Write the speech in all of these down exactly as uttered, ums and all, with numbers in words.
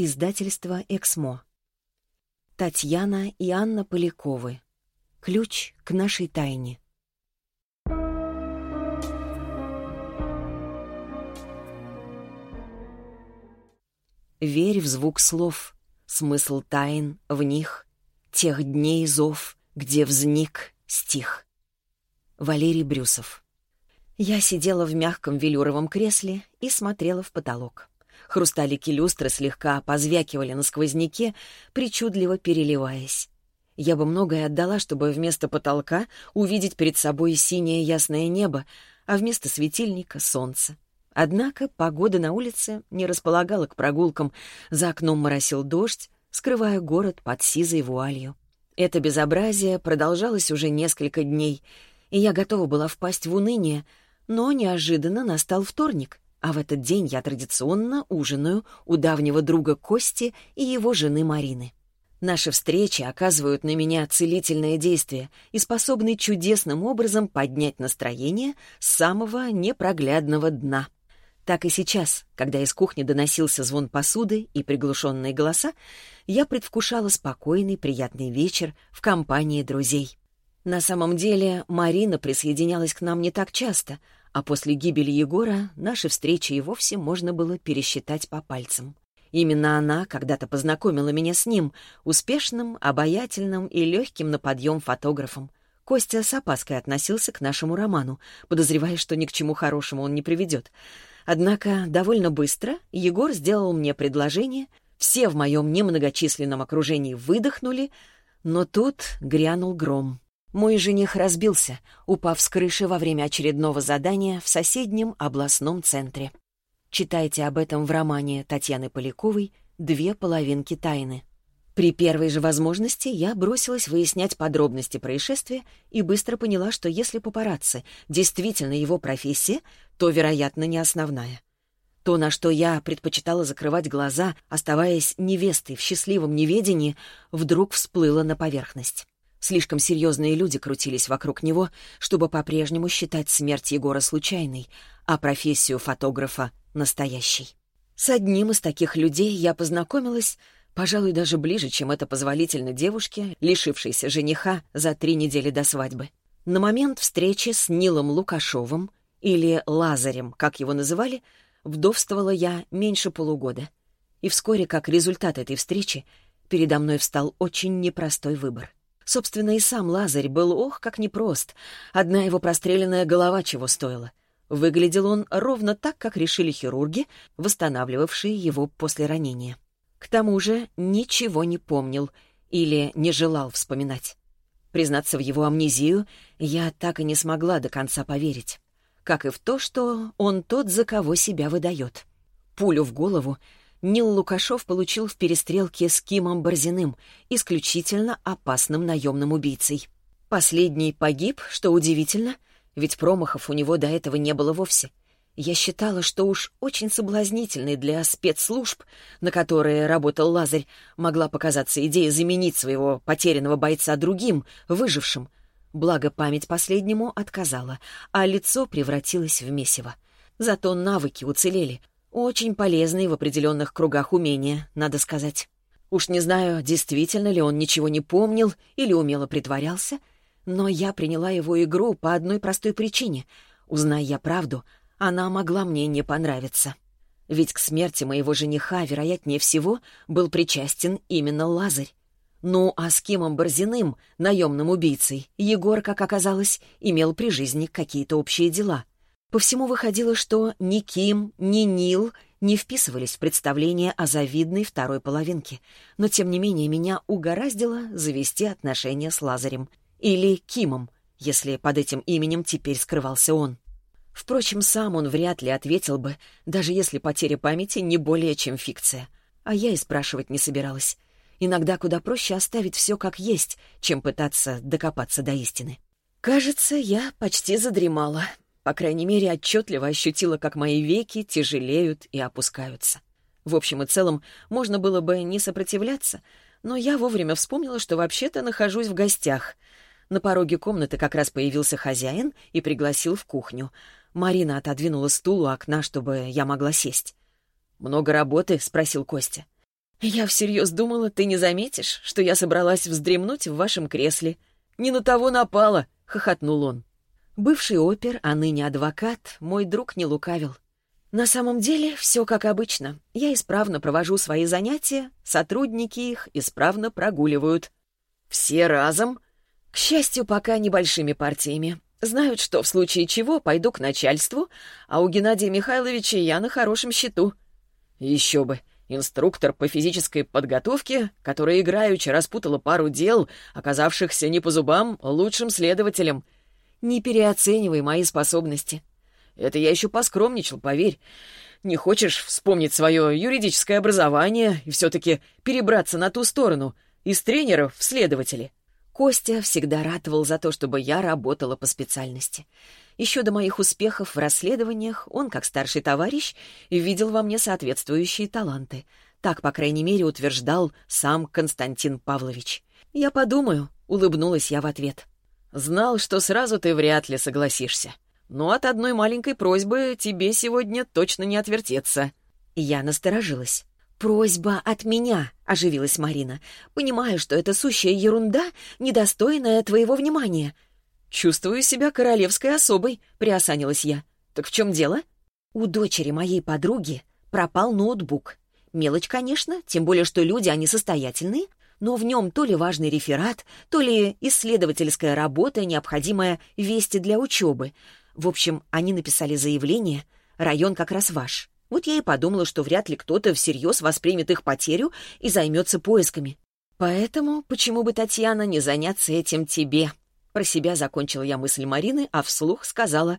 Издательство «Эксмо». Татьяна и Анна Поляковы. Ключ к нашей тайне. Верь в звук слов, смысл тайн в них, тех дней зов, где взник стих. Валерий Брюсов. Я сидела в мягком велюровом кресле и смотрела в потолок. Хрусталики люстры слегка позвякивали на сквозняке, причудливо переливаясь. Я бы многое отдала, чтобы вместо потолка увидеть перед собой синее ясное небо, а вместо светильника — солнце. Однако погода на улице не располагала к прогулкам. За окном моросил дождь, скрывая город под сизой вуалью. Это безобразие продолжалось уже несколько дней, и я готова была впасть в уныние, но неожиданно настал вторник, а в этот день я традиционно ужинаю у давнего друга Кости и его жены Марины. Наши встречи оказывают на меня целительное действие и способны чудесным образом поднять настроение с самого непроглядного дна. Так и сейчас, когда из кухни доносился звон посуды и приглушенные голоса, я предвкушала спокойный, приятный вечер в компании друзей. На самом деле Марина присоединялась к нам не так часто, а после гибели Егора наши встречи и вовсе можно было пересчитать по пальцам. Именно она когда-то познакомила меня с ним, успешным, обаятельным и легким на подъем фотографом. Костя с опаской относился к нашему роману, подозревая, что ни к чему хорошему он не приведет. Однако довольно быстро Егор сделал мне предложение, все в моем немногочисленном окружении выдохнули, но тут грянул гром. Мой жених разбился, упав с крыши во время очередного задания в соседнем областном центре. Читайте об этом в романе Татьяны Поляковой «Две половинки тайны». При первой же возможности я бросилась выяснять подробности происшествия и быстро поняла, что если папарацци действительно его профессия, то, вероятно, не основная. То, на что я предпочитала закрывать глаза, оставаясь невестой в счастливом неведении, вдруг всплыло на поверхность. Слишком серьезные люди крутились вокруг него, чтобы по-прежнему считать смерть Егора случайной, а профессию фотографа — настоящей. С одним из таких людей я познакомилась, пожалуй, даже ближе, чем это позволительно девушке, лишившейся жениха за три недели до свадьбы. На момент встречи с Нилом Лукашовым, или Лазарем, как его называли, вдовствовала я меньше полугода. И вскоре, как результат этой встречи, передо мной встал очень непростой выбор. Собственно, и сам Лазарь был ох, как непрост. Одна его простреленная голова чего стоила. Выглядел он ровно так, как решили хирурги, восстанавливавшие его после ранения. К тому же ничего не помнил или не желал вспоминать. Признаться в его амнезию я так и не смогла до конца поверить. Как и в то, что он тот, за кого себя выдает. Пулю в голову Нил Лукашов получил в перестрелке с Кимом Борзиным, исключительно опасным наемным убийцей. Последний погиб, что удивительно, ведь промахов у него до этого не было вовсе. Я считала, что уж очень соблазнительной для спецслужб, на которые работал Лазарь, могла показаться идея заменить своего потерянного бойца другим, выжившим. Благо память последнему отказала, а лицо превратилось в месиво. Зато навыки уцелели. Очень полезные в определенных кругах умения, надо сказать. Уж не знаю, действительно ли он ничего не помнил или умело притворялся, но я приняла его игру по одной простой причине. Узная я правду, она могла мне не понравиться. Ведь к смерти моего жениха, вероятнее всего, был причастен именно Лазарь. Ну, а с Кимом Борзиным, наемным убийцей, Егор, как оказалось, имел при жизни какие-то общие дела. По всему выходило, что ни Ким, ни Нил не вписывались в представление о завидной второй половинке, но тем не менее меня угораздило завести отношения с Лазарем. Или Кимом, если под этим именем теперь скрывался он. Впрочем, сам он вряд ли ответил бы, даже если потеря памяти не более чем фикция. А я и спрашивать не собиралась. Иногда куда проще оставить все как есть, чем пытаться докопаться до истины. Кажется, я почти задремала. По крайней мере, отчетливо ощутила, как мои веки тяжелеют и опускаются. В общем и целом, можно было бы не сопротивляться, но я вовремя вспомнила, что вообще-то нахожусь в гостях. На пороге комнаты как раз появился хозяин и пригласил в кухню. Марина отодвинула стул у окна, чтобы я могла сесть. «Много работы?» — спросил Костя. «Я всерьез думала, ты не заметишь, что я собралась вздремнуть в вашем кресле. Не на того напала», — хохотнул он. Бывший опер, а ныне адвокат, мой друг не лукавил. На самом деле все как обычно. Я исправно провожу свои занятия, сотрудники их исправно прогуливают. Все разом? К счастью, пока небольшими партиями. Знают, что в случае чего пойду к начальству, а у Геннадия Михайловича я на хорошем счету. Еще бы. Инструктор по физической подготовке, которая играючи распутала пару дел, оказавшихся не по зубам лучшим следователем. Не переоценивай мои способности. Это я еще поскромничал, поверь. Не хочешь вспомнить свое юридическое образование и все-таки перебраться на ту сторону, из тренеров в следователи? Костя всегда ратовал за то, чтобы я работала по специальности. Еще до моих успехов в расследованиях он, как старший товарищ, видел во мне соответствующие таланты. Так, по крайней мере, утверждал сам Константин Павлович. «Я подумаю», — улыбнулась я в ответ. «Знал, что сразу ты вряд ли согласишься. Но от одной маленькой просьбы тебе сегодня точно не отвертеться». Я насторожилась. «Просьба от меня», — оживилась Марина. «Понимаю, что это сущая ерунда, недостойная твоего внимания». «Чувствую себя королевской особой», — приосанилась я. «Так в чем дело?» «У дочери моей подруги пропал ноутбук. Мелочь, конечно, тем более, что люди, они состоятельные, но в нем то ли важный реферат, то ли исследовательская работа, необходимая вести для учебы. В общем, они написали заявление, район как раз ваш. Вот я и подумала, что вряд ли кто-то всерьез воспримет их потерю и займется поисками. Поэтому почему бы, Татьяна, не заняться этим тебе?» Про себя закончила я мысль Марины, а вслух сказала: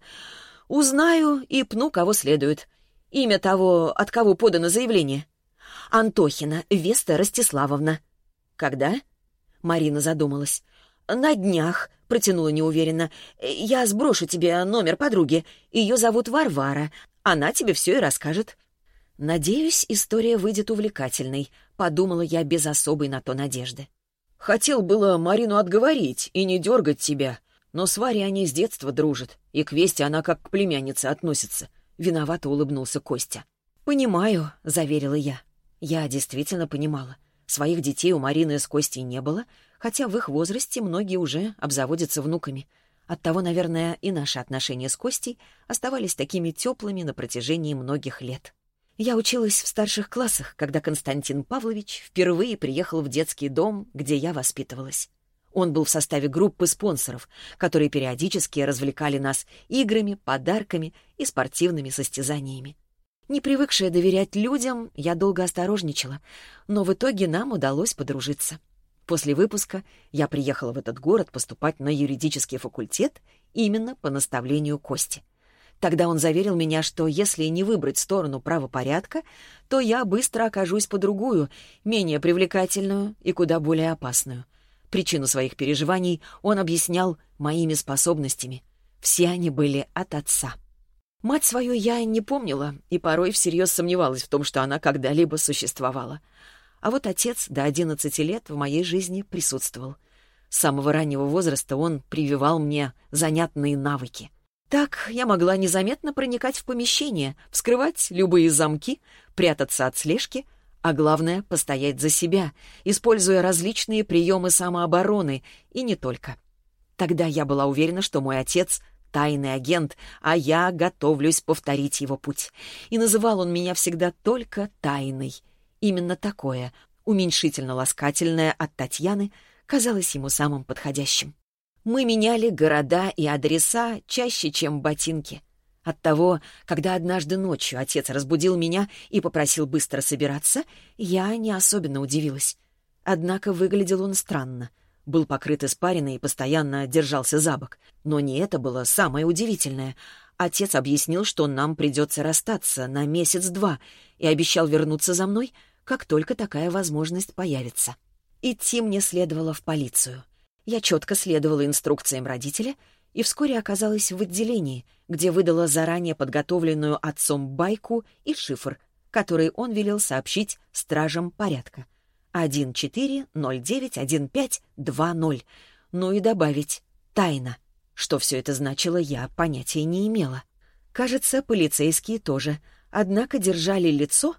«Узнаю и пну, кого следует. Имя того, от кого подано заявление?» «Антохина Веста Ростиславовна». «Когда?» Марина задумалась. «На днях», — протянула неуверенно. «Я сброшу тебе номер подруги. Ее зовут Варвара. Она тебе все и расскажет». «Надеюсь, история выйдет увлекательной», — подумала я без особой на то надежды. «Хотел было Марину отговорить и не дергать тебя, но с Варей они с детства дружат, и к Весте она как к племяннице относится», — виновато улыбнулся Костя. «Понимаю», — заверила я. Я действительно понимала. Своих детей у Марины с Костей не было, хотя в их возрасте многие уже обзаводятся внуками. Оттого, наверное, и наши отношения с Костей оставались такими теплыми на протяжении многих лет. Я училась в старших классах, когда Константин Павлович впервые приехал в детский дом, где я воспитывалась. Он был в составе группы спонсоров, которые периодически развлекали нас играми, подарками и спортивными состязаниями. Не привыкшая доверять людям, я долго осторожничала, но в итоге нам удалось подружиться. После выпуска я приехала в этот город поступать на юридический факультет именно по наставлению Кости. Тогда он заверил меня, что если не выбрать сторону правопорядка, то я быстро окажусь по другую, менее привлекательную и куда более опасную. Причину своих переживаний он объяснял моими способностями. Все они были от отца. Мать свою я не помнила и порой всерьез сомневалась в том, что она когда-либо существовала. А вот отец до одиннадцати лет в моей жизни присутствовал. С самого раннего возраста он прививал мне занятные навыки. Так я могла незаметно проникать в помещение, вскрывать любые замки, прятаться от слежки, а главное — постоять за себя, используя различные приемы самообороны, и не только. Тогда я была уверена, что мой отец — тайный агент, а я готовлюсь повторить его путь. И называл он меня всегда только тайной. Именно такое, уменьшительно-ласкательное от Татьяны, казалось ему самым подходящим. Мы меняли города и адреса чаще, чем ботинки. Оттого, когда однажды ночью отец разбудил меня и попросил быстро собираться, я не особенно удивилась. Однако выглядел он странно. Был покрыт испариной и постоянно держался за бок. Но не это было самое удивительное. Отец объяснил, что нам придется расстаться на месяц-два, и обещал вернуться за мной, как только такая возможность появится. Идти мне следовало в полицию. Я четко следовала инструкциям родителя и вскоре оказалась в отделении, где выдала заранее подготовленную отцом байку и шифр, который он велел сообщить стражам порядка. один четыре ноль девять один пять два ноль. Ну и добавить «тайна». Что все это значило, я понятия не имела. Кажется, полицейские тоже, однако держали лицо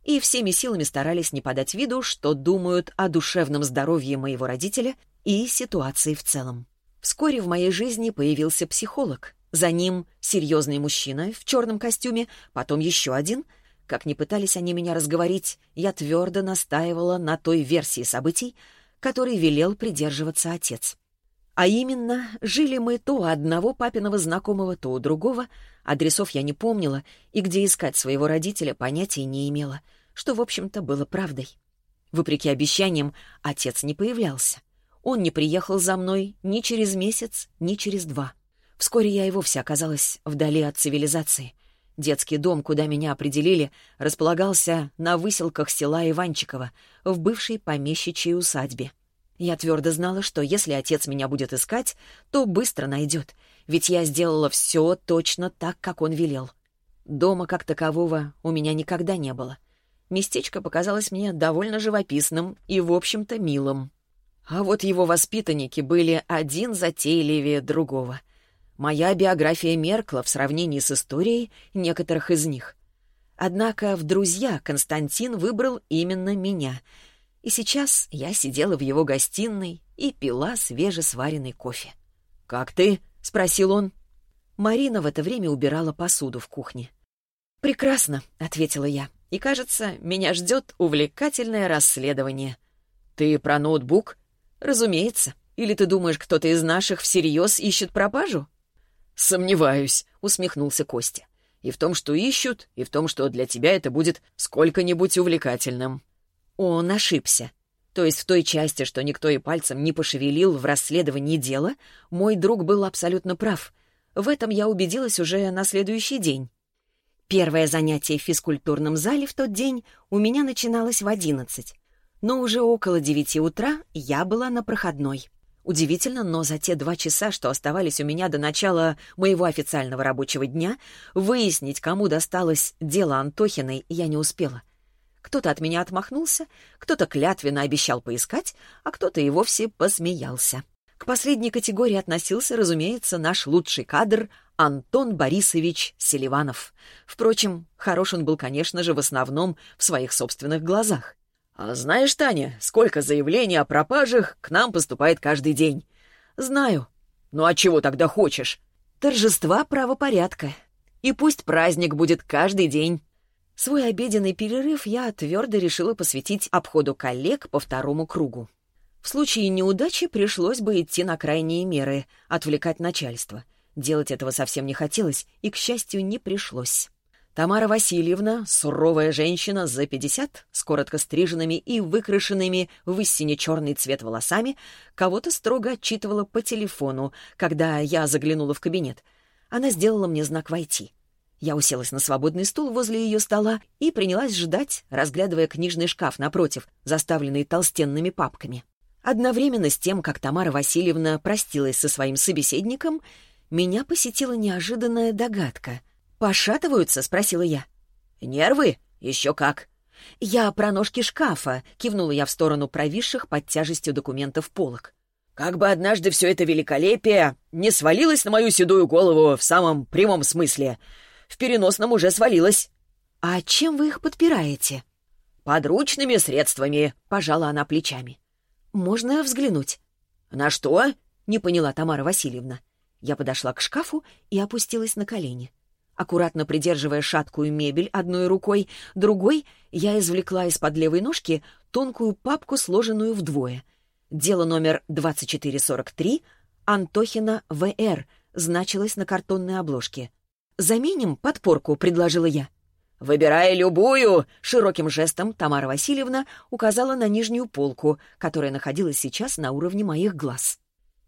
и всеми силами старались не подать виду, что думают о душевном здоровье моего родителя и ситуации в целом. Вскоре в моей жизни появился психолог. За ним серьезный мужчина в черном костюме, потом еще один. Как ни пытались они меня разговорить, я твердо настаивала на той версии событий, которой велел придерживаться отец. А именно, жили мы то у одного папиного знакомого, то у другого. Адресов я не помнила, и где искать своего родителя понятия не имела, что, в общем-то, было правдой. Вопреки обещаниям, отец не появлялся. Он не приехал за мной ни через месяц, ни через два. Вскоре я и вовсе оказалась вдали от цивилизации. Детский дом, куда меня определили, располагался на выселках села Иванчиково, в бывшей помещичьей усадьбе. Я твердо знала, что если отец меня будет искать, то быстро найдет, ведь я сделала все точно так, как он велел. Дома как такового у меня никогда не было. Местечко показалось мне довольно живописным и, в общем-то, милым. А вот его воспитанники были один затейливее другого. Моя биография меркла в сравнении с историей некоторых из них. Однако в друзья Константин выбрал именно меня — и сейчас я сидела в его гостиной и пила свежесваренный кофе. «Как ты?» — спросил он. Марина в это время убирала посуду в кухне. «Прекрасно», — ответила я. «И, кажется, меня ждет увлекательное расследование». «Ты про ноутбук?» «Разумеется. Или ты думаешь, кто-то из наших всерьез ищет пропажу?» «Сомневаюсь», — усмехнулся Костя. «И в том, что ищут, и в том, что для тебя это будет сколько-нибудь увлекательным». Он ошибся. То есть в той части, что никто и пальцем не пошевелил в расследовании дела, мой друг был абсолютно прав. В этом я убедилась уже на следующий день. Первое занятие в физкультурном зале в тот день у меня начиналось в одиннадцать. Но уже около девяти утра я была на проходной. Удивительно, но за те два часа, что оставались у меня до начала моего официального рабочего дня, выяснить, кому досталось дело Антохиной, я не успела. Кто-то от меня отмахнулся, кто-то клятвенно обещал поискать, а кто-то и вовсе посмеялся. К последней категории относился, разумеется, наш лучший кадр Антон Борисович Селиванов. Впрочем, хорош он был, конечно же, в основном в своих собственных глазах. «А знаешь, Таня, сколько заявлений о пропажах к нам поступает каждый день?» «Знаю». «Ну а чего тогда хочешь?» «Торжества правопорядка. И пусть праздник будет каждый день». Свой обеденный перерыв я твердо решила посвятить обходу коллег по второму кругу. В случае неудачи пришлось бы идти на крайние меры, отвлекать начальство. Делать этого совсем не хотелось, и, к счастью, не пришлось. Тамара Васильевна, суровая женщина за пятьдесят, с коротко стриженными и выкрашенными в истине черный цвет волосами, кого-то строго отчитывала по телефону, когда я заглянула в кабинет. Она сделала мне знак «Войти». Я уселась на свободный стул возле ее стола и принялась ждать, разглядывая книжный шкаф напротив, заставленный толстенными папками. Одновременно с тем, как Тамара Васильевна простилась со своим собеседником, меня посетила неожиданная догадка. «Пошатываются?» — спросила я. «Нервы? Еще как!» «Я про ножки шкафа», — кивнула я в сторону провисших под тяжестью документов полок. «Как бы однажды все это великолепие не свалилось на мою седую голову в самом прямом смысле. В переносном уже свалилось». «А чем вы их подпираете?» «Подручными средствами», — пожала она плечами. «Можно взглянуть?» «На что?» — не поняла Тамара Васильевна. Я подошла к шкафу и опустилась на колени. Аккуратно придерживая шаткую мебель одной рукой, другой я извлекла из-под левой ножки тонкую папку, сложенную вдвое. Дело номер двадцать четыре сорок три, Антохина В Р, значилось на картонной обложке. «Заменим подпорку», — предложила я. «Выбирай любую!» — широким жестом Тамара Васильевна указала на нижнюю полку, которая находилась сейчас на уровне моих глаз.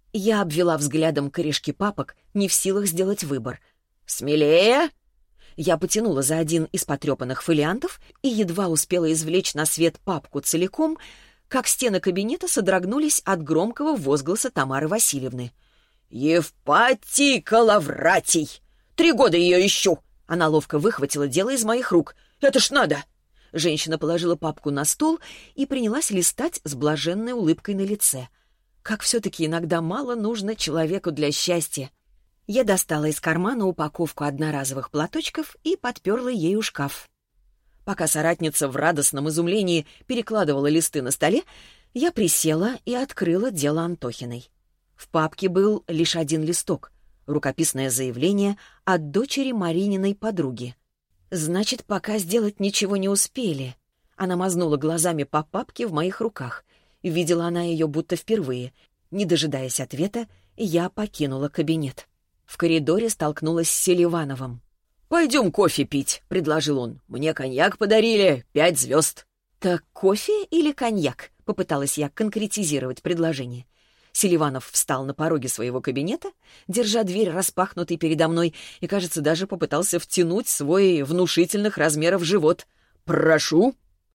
Я обвела взглядом корешки папок, не в силах сделать выбор. «Смелее!» Я потянула за один из потрепанных фолиантов и едва успела извлечь на свет папку целиком, как стены кабинета содрогнулись от громкого возгласа Тамары Васильевны. «Евпатий Калавратий! Три года ее ищу!» Она ловко выхватила дело из моих рук. «Это ж надо!» Женщина положила папку на стол и принялась листать с блаженной улыбкой на лице. Как все-таки иногда мало нужно человеку для счастья. Я достала из кармана упаковку одноразовых платочков и подперла ею шкаф. Пока соратница в радостном изумлении перекладывала листы на столе, я присела и открыла дело Антохиной. В папке был лишь один листок — рукописное заявление от дочери Марининой подруги. Значит, пока сделать ничего не успели. Она мазнула глазами по папке в моих руках. Видела она ее будто впервые. Не дожидаясь ответа, я покинула кабинет. В коридоре столкнулась с Селивановым. «Пойдем кофе пить», — предложил он. «Мне коньяк подарили, пять звезд». «Так кофе или коньяк?» — попыталась я конкретизировать предложение. Селиванов встал на пороге своего кабинета, держа дверь распахнутой передо мной, и, кажется, даже попытался втянуть свой внушительных размеров живот. «Прошу».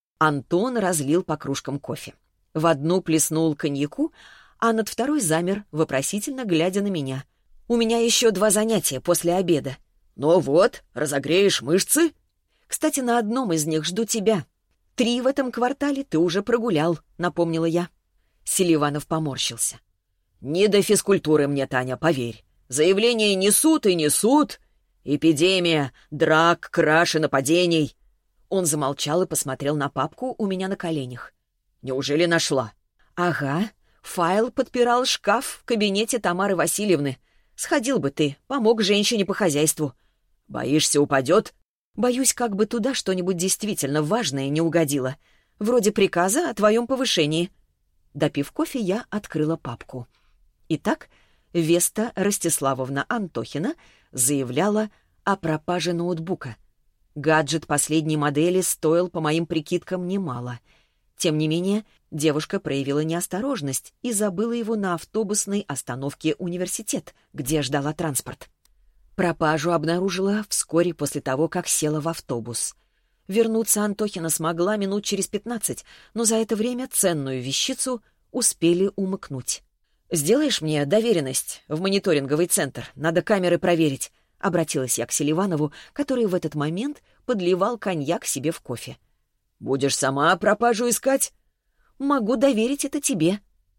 Антон разлил по кружкам кофе. В одну плеснул коньяку, а над второй замер, вопросительно глядя на меня. «У меня еще два занятия после обеда». «Ну вот, разогреешь мышцы?» «Кстати, на одном из них жду тебя. Три в этом квартале ты уже прогулял», — напомнила я. Селиванов поморщился. «Не до физкультуры мне, Таня, поверь. Заявления несут и несут. Эпидемия, драк, краж и нападений». Он замолчал и посмотрел на папку у меня на коленях. «Неужели нашла?» «Ага. Файл подпирал шкаф в кабинете Тамары Васильевны. Сходил бы ты, помог женщине по хозяйству». «Боишься, упадет?» «Боюсь, как бы туда что-нибудь действительно важное не угодило. Вроде приказа о твоем повышении». Допив кофе, я открыла папку. Итак, Веста Ростиславовна Антохина заявляла о пропаже ноутбука. Гаджет последней модели стоил, по моим прикидкам, немало. Тем не менее, девушка проявила неосторожность и забыла его на автобусной остановке «Университет», где ждала транспорт. Пропажу обнаружила вскоре после того, как села в автобус. Вернуться Антохина смогла минут через пятнадцать, но за это время ценную вещицу успели умыкнуть. «Сделаешь мне доверенность в мониторинговый центр? Надо камеры проверить», — обратилась я к Селиванову, который в этот момент подливал коньяк себе в кофе. «Будешь сама пропажу искать?» «Могу доверить это тебе».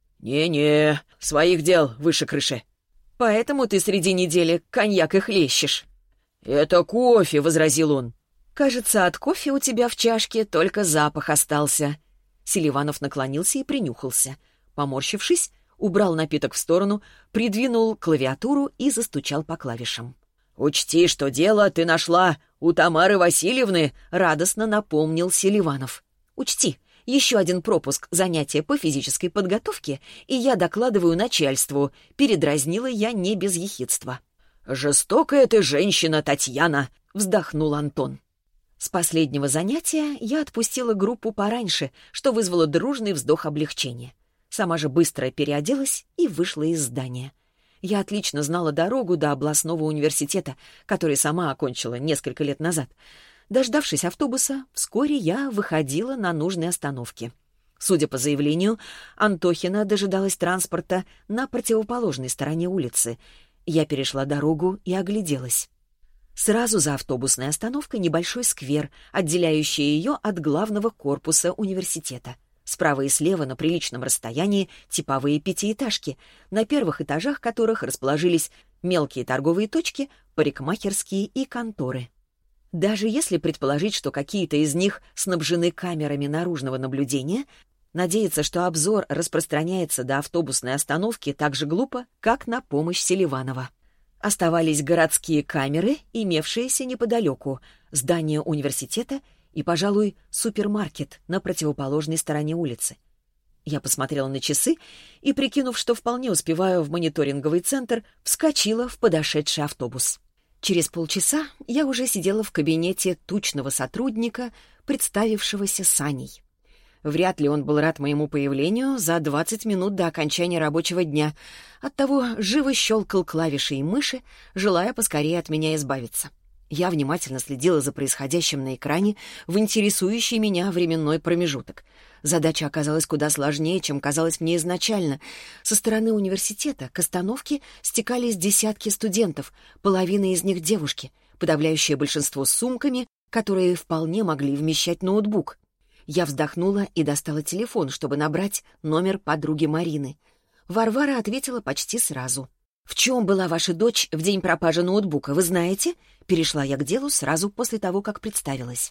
«Не-не, своих дел выше крыши». «Поэтому ты среди недели коньяк и хлещешь». «Это кофе», — возразил он. «Кажется, от кофе у тебя в чашке только запах остался». Селиванов наклонился и принюхался. Поморщившись, убрал напиток в сторону, придвинул клавиатуру и застучал по клавишам. «Учти, что дело ты нашла у Тамары Васильевны», — радостно напомнил Селиванов. «Учти, еще один пропуск занятия по физической подготовке, и я докладываю начальству», — передразнила я не без ехидства. «Жестокая ты женщина, Татьяна», — вздохнул Антон. С последнего занятия я отпустила группу пораньше, что вызвало дружный вздох облегчения. Сама же быстро переоделась и вышла из здания. Я отлично знала дорогу до областного университета, который сама окончила несколько лет назад. Дождавшись автобуса, вскоре я выходила на нужной остановке. Судя по заявлению, Антохина дожидалась транспорта на противоположной стороне улицы. Я перешла дорогу и огляделась. Сразу за автобусной остановкой небольшой сквер, отделяющий ее от главного корпуса университета. Справа и слева на приличном расстоянии типовые пятиэтажки, на первых этажах которых расположились мелкие торговые точки, парикмахерские и конторы. Даже если предположить, что какие-то из них снабжены камерами наружного наблюдения, надеяться, что обзор распространяется до автобусной остановки, так же глупо, как на помощь Селиванова. Оставались городские камеры, имевшиеся неподалеку, здание университета и, пожалуй, супермаркет на противоположной стороне улицы. Я посмотрела на часы и, прикинув, что вполне успеваю в мониторинговый центр, вскочила в подошедший автобус. Через полчаса я уже сидела в кабинете тучного сотрудника, представившегося Саней. Вряд ли он был рад моему появлению за двадцать минут до окончания рабочего дня. Оттого живо щелкал клавишей мыши, желая поскорее от меня избавиться. Я внимательно следила за происходящим на экране в интересующий меня временной промежуток. Задача оказалась куда сложнее, чем казалось мне изначально. Со стороны университета к остановке стекались десятки студентов, половина из них девушки, подавляющее большинство с сумками, которые вполне могли вмещать ноутбук. Я вздохнула и достала телефон, чтобы набрать номер подруги Марины. Варвара ответила почти сразу. «В чем была ваша дочь в день пропажи ноутбука, вы знаете?» Перешла я к делу сразу после того, как представилась.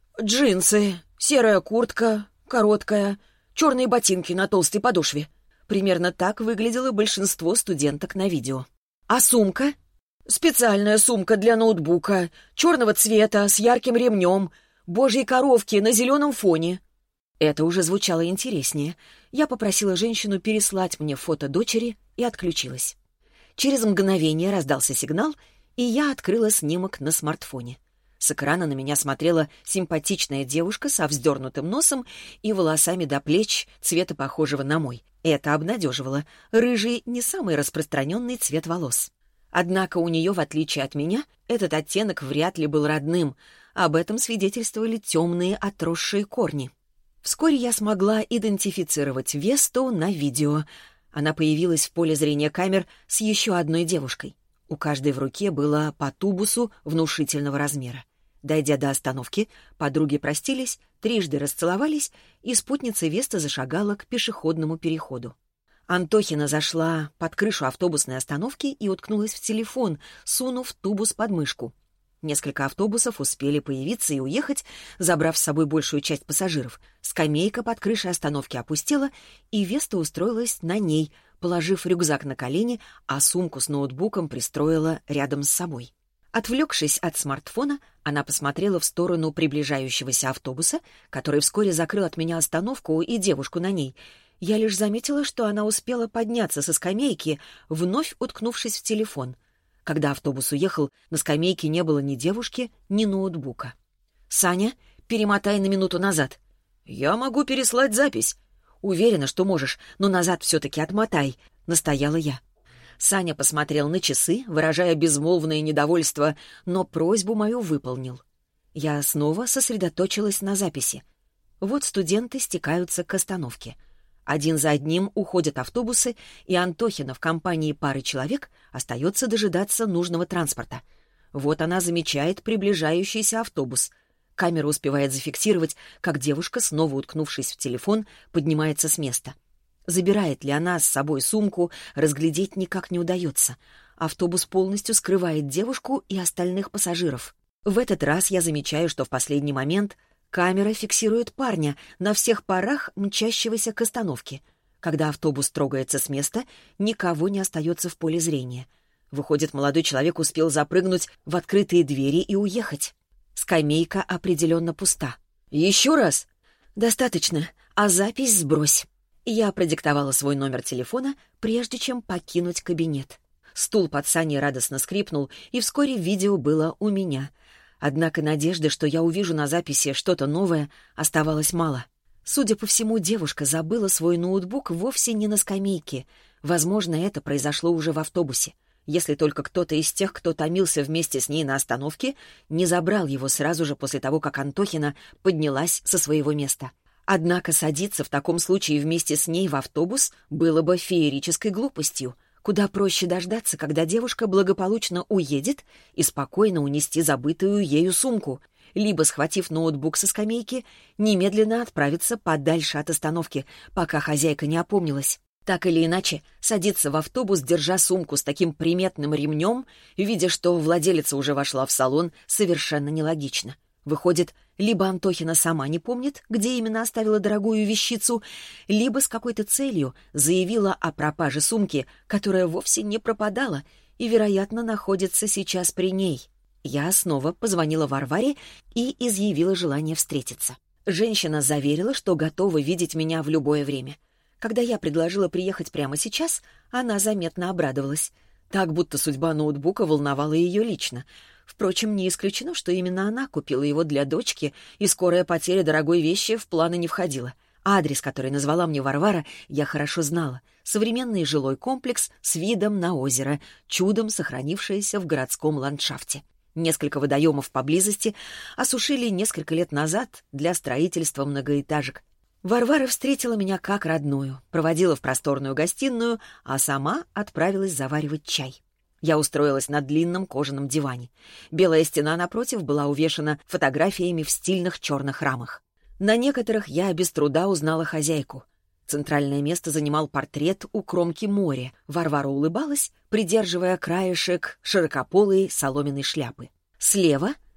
Джинсы, серая куртка, короткая, черные ботинки на толстой подошве. Примерно так выглядело большинство студенток на видео. А сумка? Специальная сумка для ноутбука, черного цвета, с ярким ремнем, божьи коровки на зеленом фоне. Это уже звучало интереснее. Я попросила женщину переслать мне фото дочери и отключилась. Через мгновение раздался сигнал, и я открыла снимок на смартфоне. С экрана на меня смотрела симпатичная девушка со вздернутым носом и волосами до плеч, цвета похожего на мой. Это обнадеживало. Рыжий — не самый распространенный цвет волос. Однако у нее, в отличие от меня, этот оттенок вряд ли был родным. Об этом свидетельствовали темные отросшие корни. Вскоре я смогла идентифицировать Весту на видео. Она появилась в поле зрения камер с еще одной девушкой. У каждой в руке было по тубусу внушительного размера. Дойдя до остановки, подруги простились, трижды расцеловались, и спутница Веста зашагала к пешеходному переходу. Антохина зашла под крышу автобусной остановки и уткнулась в телефон, сунув тубус под мышку. Несколько автобусов успели появиться и уехать, забрав с собой большую часть пассажиров. Скамейка под крышей остановки опустела, и Веста устроилась на ней, положив рюкзак на колени, а сумку с ноутбуком пристроила рядом с собой. Отвлекшись от смартфона, она посмотрела в сторону приближающегося автобуса, который вскоре закрыл от меня остановку и девушку на ней. Я лишь заметила, что она успела подняться со скамейки, вновь уткнувшись в телефон. Когда автобус уехал, на скамейке не было ни девушки, ни ноутбука. «Саня, перемотай на минуту назад». «Я могу переслать запись». «Уверена, что можешь, но назад все-таки отмотай», — настояла я. Саня посмотрел на часы, выражая безмолвное недовольство, но просьбу мою выполнил. Я снова сосредоточилась на записи. Вот студенты стекаются к остановке. Один за одним уходят автобусы, и Антохина в компании пары человек остается дожидаться нужного транспорта. Вот она замечает приближающийся автобус. Камера успевает зафиксировать, как девушка, снова уткнувшись в телефон, поднимается с места. Забирает ли она с собой сумку, разглядеть никак не удается. Автобус полностью скрывает девушку и остальных пассажиров. В этот раз я замечаю, что в последний момент камера фиксирует парня на всех парах, мчащегося к остановке. Когда автобус трогается с места, никого не остается в поле зрения. Выходит, молодой человек успел запрыгнуть в открытые двери и уехать. Скамейка определенно пуста. «Еще раз?» «Достаточно, а запись сбрось». Я продиктовала свой номер телефона, прежде чем покинуть кабинет. Стул под Саней радостно скрипнул, и вскоре видео было у меня. Однако надежды, что я увижу на записи что-то новое, оставалось мало. Судя по всему, девушка забыла свой ноутбук вовсе не на скамейке. Возможно, это произошло уже в автобусе. Если только кто-то из тех, кто томился вместе с ней на остановке, не забрал его сразу же после того, как Антохина поднялась со своего места. Однако садиться в таком случае вместе с ней в автобус было бы феерической глупостью. Куда проще дождаться, когда девушка благополучно уедет, и спокойно унести забытую ею сумку, либо, схватив ноутбук со скамейки, немедленно отправиться подальше от остановки, пока хозяйка не опомнилась. Так или иначе, садиться в автобус, держа сумку с таким приметным ремнем, видя, что владелица уже вошла в салон, совершенно нелогично. Выходит, либо Антохина сама не помнит, где именно оставила дорогую вещицу, либо с какой-то целью заявила о пропаже сумки, которая вовсе не пропадала и, вероятно, находится сейчас при ней. Я снова позвонила Варваре и изъявила желание встретиться. Женщина заверила, что готова видеть меня в любое время. Когда я предложила приехать прямо сейчас, она заметно обрадовалась. Так, будто судьба ноутбука волновала ее лично. Впрочем, не исключено, что именно она купила его для дочки, и скорая потеря дорогой вещи в планы не входила. Адрес, который назвала мне Варвара, я хорошо знала. Современный жилой комплекс с видом на озеро, чудом сохранившееся в городском ландшафте. Несколько водоемов поблизости осушили несколько лет назад для строительства многоэтажек. Варвара встретила меня как родную, проводила в просторную гостиную, а сама отправилась заваривать чай. Я устроилась на длинном кожаном диване. Белая стена напротив была увешана фотографиями в стильных черных рамах. На некоторых я без труда узнала хозяйку. Центральное место занимал портрет у кромки моря. Варвара улыбалась, придерживая краешек широкополой соломенной шляпы. Слева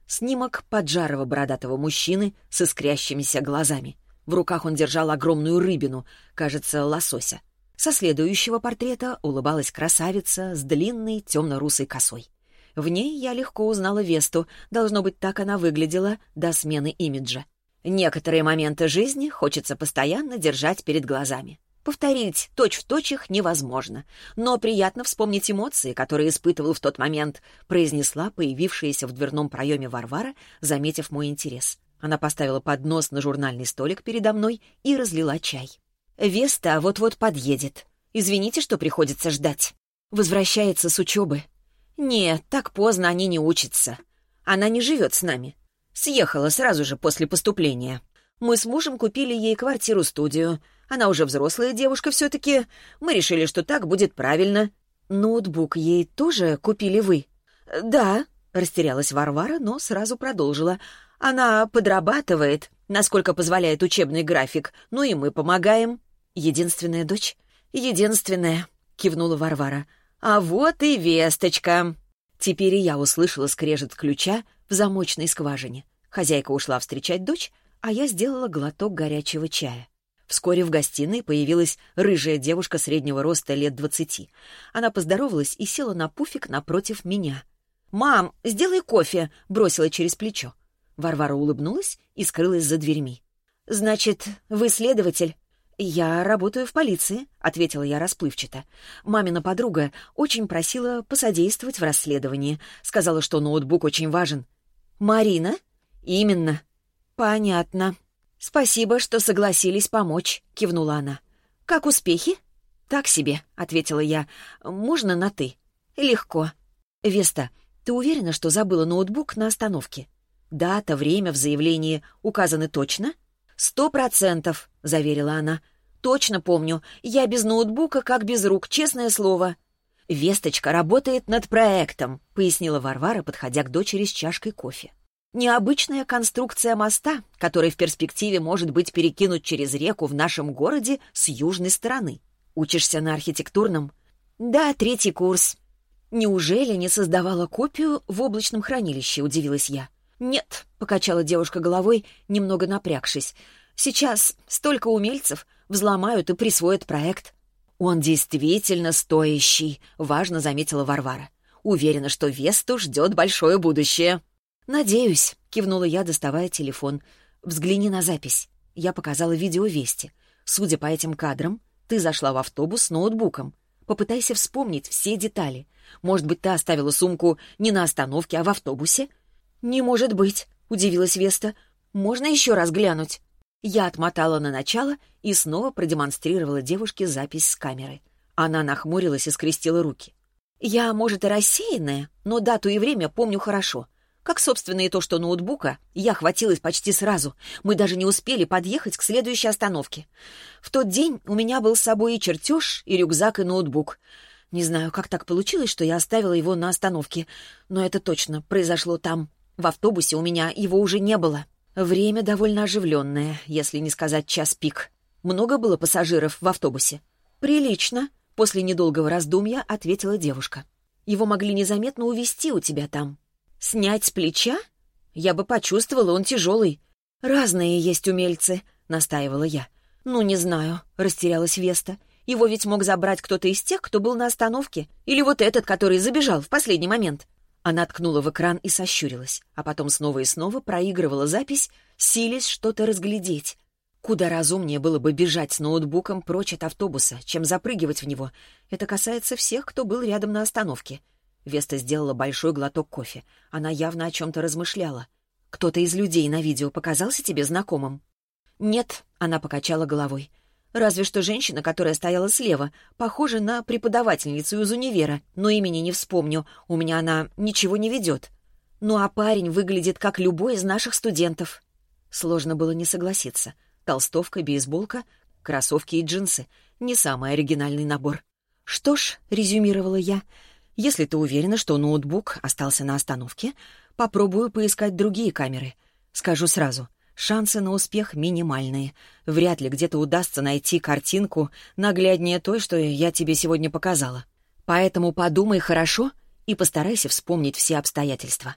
Снимок поджарого бородатого мужчины с искрящимися глазами. В руках он держал огромную рыбину, кажется, лосося. Со следующего портрета улыбалась красавица с длинной темно-русой косой. В ней я легко узнала Весту, должно быть, так она выглядела до смены имиджа. Некоторые моменты жизни хочется постоянно держать перед глазами. Повторить точь-в-точь их невозможно, но приятно вспомнить эмоции, которые испытывал в тот момент, произнесла появившаяся в дверном проеме Варвара, заметив мой интерес. Она поставила поднос на журнальный столик передо мной и разлила чай. «Веста вот-вот подъедет. Извините, что приходится ждать. Возвращается с учебы». «Нет, так поздно они не учатся. Она не живет с нами. Съехала сразу же после поступления. Мы с мужем купили ей квартиру-студию. Она уже взрослая девушка все-таки. Мы решили, что так будет правильно». «Ноутбук ей тоже купили вы?» «Да», — растерялась Варвара, но сразу продолжила. «Она подрабатывает, насколько позволяет учебный график, ну и мы помогаем». «Единственная дочь?» «Единственная», — кивнула Варвара. «А вот и Весточка». Теперь и я услышала скрежет ключа в замочной скважине. Хозяйка ушла встречать дочь, а я сделала глоток горячего чая. Вскоре в гостиной появилась рыжая девушка среднего роста лет двадцати. Она поздоровалась и села на пуфик напротив меня. «Мам, сделай кофе!» — бросила через плечо. Варвара улыбнулась и скрылась за дверьми. «Значит, вы следователь?» «Я работаю в полиции», — ответила я расплывчато. Мамина подруга очень просила посодействовать в расследовании. Сказала, что ноутбук очень важен. «Марина?» «Именно». «Понятно. Спасибо, что согласились помочь», — кивнула она. «Как успехи?» «Так себе», — ответила я. «Можно на «ты»?» «Легко». «Веста, ты уверена, что забыла ноутбук на остановке?» «Дата, время в заявлении указаны точно?» «Сто процентов», — заверила она. «Точно помню. Я без ноутбука, как без рук, честное слово». «Весточка работает над проектом», — пояснила Варвара, подходя к дочери с чашкой кофе. «Необычная конструкция моста, который в перспективе может быть перекинут через реку в нашем городе с южной стороны. Учишься на архитектурном?» «Да, третий курс». «Неужели не создавала копию в облачном хранилище?» — удивилась я. «Нет», — покачала девушка головой, немного напрягшись. «Сейчас столько умельцев взломают и присвоят проект». «Он действительно стоящий», — важно заметила Варвара. «Уверена, что Весту ждет большое будущее». «Надеюсь», — кивнула я, доставая телефон. «Взгляни на запись». Я показала видео Весте. «Судя по этим кадрам, ты зашла в автобус с ноутбуком. Попытайся вспомнить все детали. Может быть, ты оставила сумку не на остановке, а в автобусе?» «Не может быть», — удивилась Веста. «Можно еще раз глянуть?» Я отмотала на начало и снова продемонстрировала девушке запись с камеры. Она нахмурилась и скрестила руки. «Я, может, и рассеянная, но дату и время помню хорошо. Как, собственно, и то, что ноутбука я хватилась почти сразу. Мы даже не успели подъехать к следующей остановке. В тот день у меня был с собой и чертеж, и рюкзак, и ноутбук. Не знаю, как так получилось, что я оставила его на остановке, но это точно произошло там. В автобусе у меня его уже не было. Время довольно оживленное, если не сказать час пик. Много было пассажиров в автобусе?» «Прилично», — после недолгого раздумья ответила девушка. «Его могли незаметно увезти у тебя там». «Снять с плеча? Я бы почувствовала, он тяжелый». «Разные есть умельцы», — настаивала я. «Ну, не знаю», — растерялась Веста. «Его ведь мог забрать кто-то из тех, кто был на остановке. Или вот этот, который забежал в последний момент». Она ткнула в экран и сощурилась, а потом снова и снова проигрывала запись, силясь что-то разглядеть. Куда разумнее было бы бежать с ноутбуком прочь от автобуса, чем запрыгивать в него. Это касается всех, кто был рядом на остановке. Веста сделала большой глоток кофе. Она явно о чем-то размышляла. «Кто-то из людей на видео показался тебе знакомым?» «Нет», — она покачала головой. «Разве что женщина, которая стояла слева, похожа на преподавательницу из универа, но имени не вспомню, у меня она ничего не ведет. Ну а парень выглядит как любой из наших студентов». Сложно было не согласиться. Толстовка, бейсболка, кроссовки и джинсы — не самый оригинальный набор. «Что ж», — резюмировала я, — «если ты уверена, что ноутбук остался на остановке, попробую поискать другие камеры. Скажу сразу, шансы на успех минимальные. Вряд ли где-то удастся найти картинку нагляднее той, что я тебе сегодня показала. Поэтому подумай хорошо и постарайся вспомнить все обстоятельства».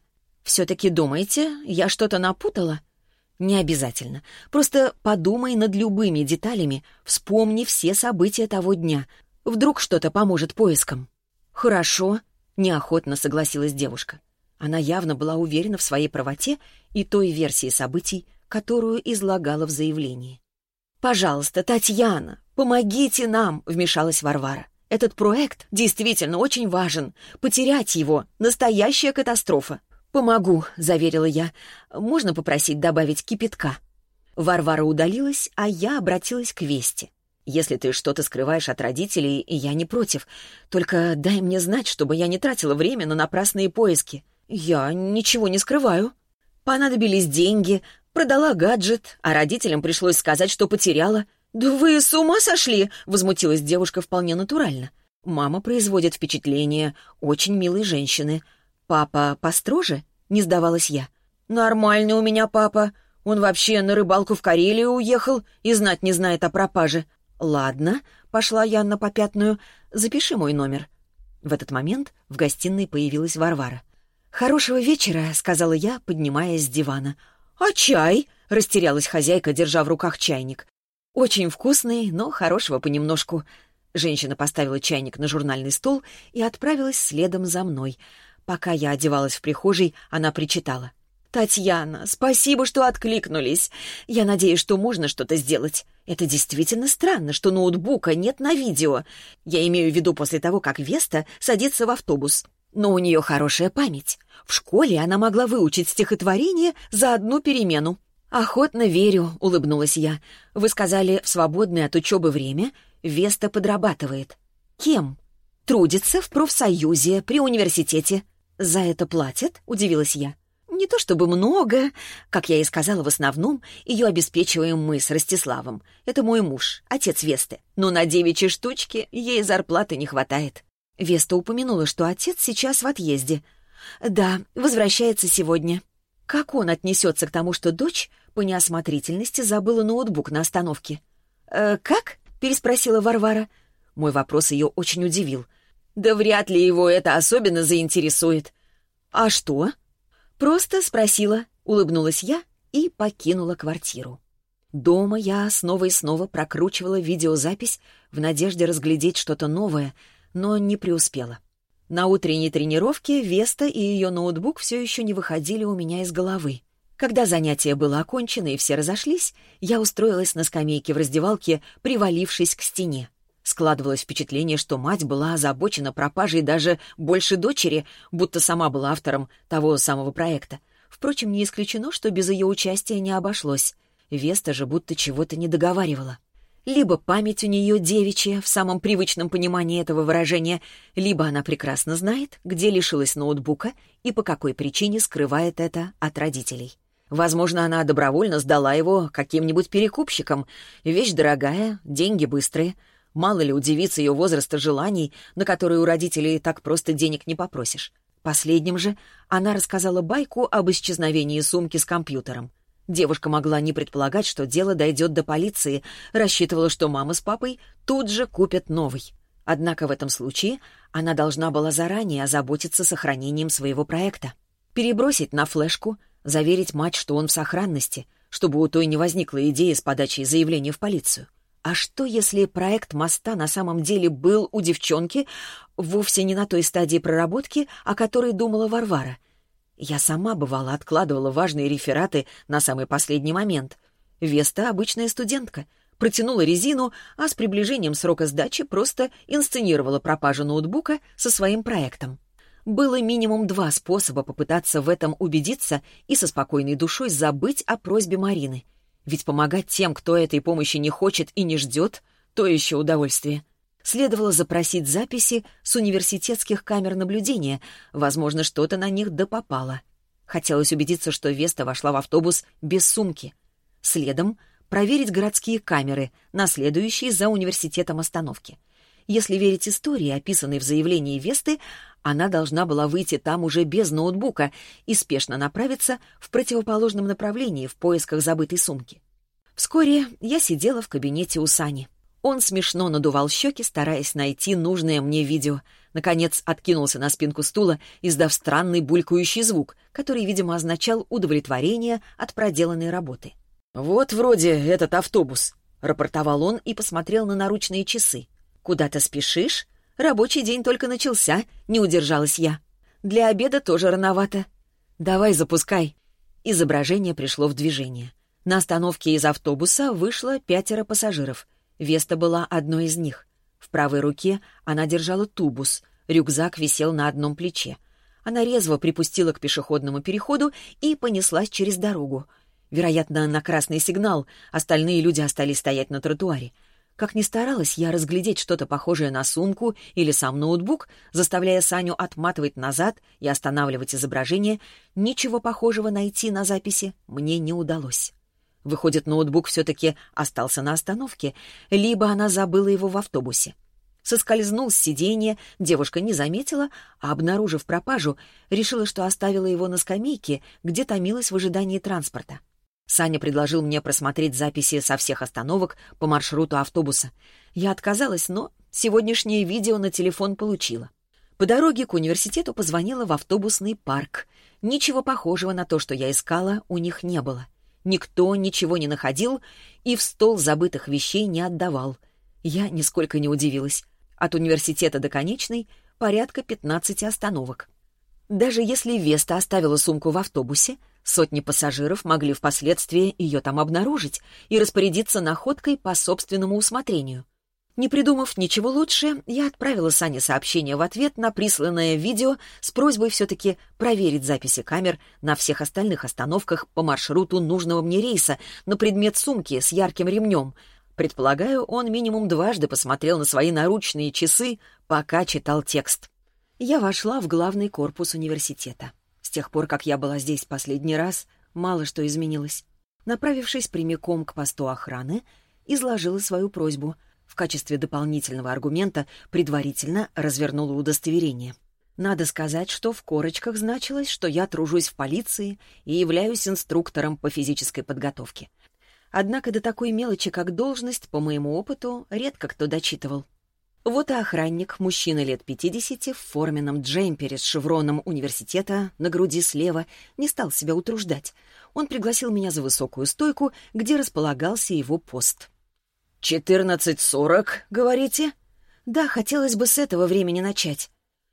«Все-таки думаете, я что-то напутала?» «Не обязательно. Просто подумай над любыми деталями, вспомни все события того дня. Вдруг что-то поможет поискам». «Хорошо», — неохотно согласилась девушка. Она явно была уверена в своей правоте и той версии событий, которую излагала в заявлении. «Пожалуйста, Татьяна, помогите нам», — вмешалась Варвара. «Этот проект действительно очень важен. Потерять его — настоящая катастрофа». «Помогу», — заверила я. «Можно попросить добавить кипятка?» Варвара удалилась, а я обратилась к Весте. «Если ты что-то скрываешь от родителей, я не против. Только дай мне знать, чтобы я не тратила время на напрасные поиски». «Я ничего не скрываю. Понадобились деньги, продала гаджет, а родителям пришлось сказать, что потеряла». «Да вы с ума сошли?» — возмутилась девушка вполне натурально. «Мама производит впечатление очень милой женщины. Папа построже?» — не сдавалась я. «Нормальный у меня папа. Он вообще на рыбалку в Карелию уехал и знать не знает о пропаже». «Ладно», — пошла я на попятную, — «запиши мой номер». В этот момент в гостиной появилась Варвара. «Хорошего вечера», — сказала я, поднимаясь с дивана. «А чай?» — растерялась хозяйка, держа в руках чайник. «Очень вкусный, но хорошего понемножку». Женщина поставила чайник на журнальный стол и отправилась следом за мной. Пока я одевалась в прихожей, она причитала. «Татьяна, спасибо, что откликнулись. Я надеюсь, что можно что-то сделать. Это действительно странно, что ноутбука нет на видео. Я имею в виду после того, как Веста садится в автобус. Но у нее хорошая память. В школе она могла выучить стихотворение за одну перемену». «Охотно верю», — улыбнулась я. «Вы сказали, в свободное от учебы время Веста подрабатывает». «Кем?» «Трудится в профсоюзе, при университете». «За это платят?» — удивилась я. «Не то чтобы много. Как я и сказала, в основном ее обеспечиваем мы с Ростиславом. Это мой муж, отец Весты. Но на девичьи штучки ей зарплаты не хватает». Веста упомянула, что отец сейчас в отъезде. «Да, возвращается сегодня». Как он отнесется к тому, что дочь по неосмотрительности забыла ноутбук на остановке? «Э, «Как?» — переспросила Варвара. Мой вопрос ее очень удивил. «Да вряд ли его это особенно заинтересует». «А что?» «Просто спросила», — улыбнулась я и покинула квартиру. Дома я снова и снова прокручивала видеозапись в надежде разглядеть что-то новое, но не преуспела. На утренней тренировке Веста и ее ноутбук все еще не выходили у меня из головы. Когда занятие было окончено и все разошлись, я устроилась на скамейке в раздевалке, привалившись к стене. Складывалось впечатление, что мать была озабочена пропажей даже больше дочери, будто сама была автором того самого проекта. Впрочем, не исключено, что без ее участия не обошлось. Веста же будто чего-то не договаривала. Либо память у нее девичья, в самом привычном понимании этого выражения, либо она прекрасно знает, где лишилась ноутбука и по какой причине скрывает это от родителей. Возможно, она добровольно сдала его каким-нибудь перекупщикам. Вещь дорогая, деньги быстрые. Мало ли у девицы ее возраста желаний, на которые у родителей так просто денег не попросишь. Последним же она рассказала байку об исчезновении сумки с компьютером. Девушка могла не предполагать, что дело дойдет до полиции, рассчитывала, что мама с папой тут же купят новый. Однако в этом случае она должна была заранее озаботиться сохранением своего проекта. Перебросить на флешку, заверить мать, что он в сохранности, чтобы у той не возникла идея с подачей заявления в полицию. А что, если проект моста на самом деле был у девчонки вовсе не на той стадии проработки, о которой думала Варвара? Я сама, бывало, откладывала важные рефераты на самый последний момент. Веста — обычная студентка. Протянула резину, а с приближением срока сдачи просто инсценировала пропажу ноутбука со своим проектом. Было минимум два способа попытаться в этом убедиться и со спокойной душой забыть о просьбе Марины. Ведь помогать тем, кто этой помощи не хочет и не ждет, то еще удовольствие. Следовало запросить записи с университетских камер наблюдения. Возможно, что-то на них допопало. Хотелось убедиться, что Веста вошла в автобус без сумки. Следом проверить городские камеры на следующей за университетом остановке. Если верить истории, описанной в заявлении Весты, она должна была выйти там уже без ноутбука и спешно направиться в противоположном направлении в поисках забытой сумки. Вскоре я сидела в кабинете у Сани. Он смешно надувал щеки, стараясь найти нужное мне видео. Наконец откинулся на спинку стула, издав странный булькающий звук, который, видимо, означал удовлетворение от проделанной работы. «Вот вроде этот автобус», — рапортовал он и посмотрел на наручные часы. «Куда-то спешишь? Рабочий день только начался», — не удержалась я. «Для обеда тоже рановато. Давай запускай». Изображение пришло в движение. На остановке из автобуса вышло пятеро пассажиров. Веста была одной из них. В правой руке она держала тубус, рюкзак висел на одном плече. Она резво припустила к пешеходному переходу и понеслась через дорогу. Вероятно, на красный сигнал, остальные люди остались стоять на тротуаре. Как ни старалась я разглядеть что-то похожее на сумку или сам ноутбук, заставляя Саню отматывать назад и останавливать изображение, ничего похожего найти на записи мне не удалось. Выходит, ноутбук все-таки остался на остановке, либо она забыла его в автобусе. Соскользнул с сиденья, девушка не заметила, а, обнаружив пропажу, решила, что оставила его на скамейке, где томилась в ожидании транспорта. Саня предложил мне просмотреть записи со всех остановок по маршруту автобуса. Я отказалась, но сегодняшнее видео на телефон получила. По дороге к университету позвонила в автобусный парк. Ничего похожего на то, что я искала, у них не было. Никто ничего не находил и в стол забытых вещей не отдавал. Я нисколько не удивилась. От университета до конечной порядка пятнадцати остановок. Даже если Веста оставила сумку в автобусе, сотни пассажиров могли впоследствии ее там обнаружить и распорядиться находкой по собственному усмотрению. Не придумав ничего лучше, я отправила Сане сообщение в ответ на присланное видео с просьбой все-таки проверить записи камер на всех остальных остановках по маршруту нужного мне рейса на предмет сумки с ярким ремнем. Предполагаю, он минимум дважды посмотрел на свои наручные часы, пока читал текст. Я вошла в главный корпус университета. С тех пор, как я была здесь последний раз, мало что изменилось. Направившись прямиком к посту охраны, изложила свою просьбу. В качестве дополнительного аргумента предварительно развернула удостоверение. Надо сказать, что в корочках значилось, что я тружусь в полиции и являюсь инструктором по физической подготовке. Однако до такой мелочи, как должность, по моему опыту, редко кто дочитывал. Вот и охранник, мужчина лет пятидесяти, в форменном джемпере с шевроном университета на груди слева, не стал себя утруждать. Он пригласил меня за высокую стойку, где располагался его пост. «Четырнадцать сорок, говорите?» «Да, хотелось бы с этого времени начать».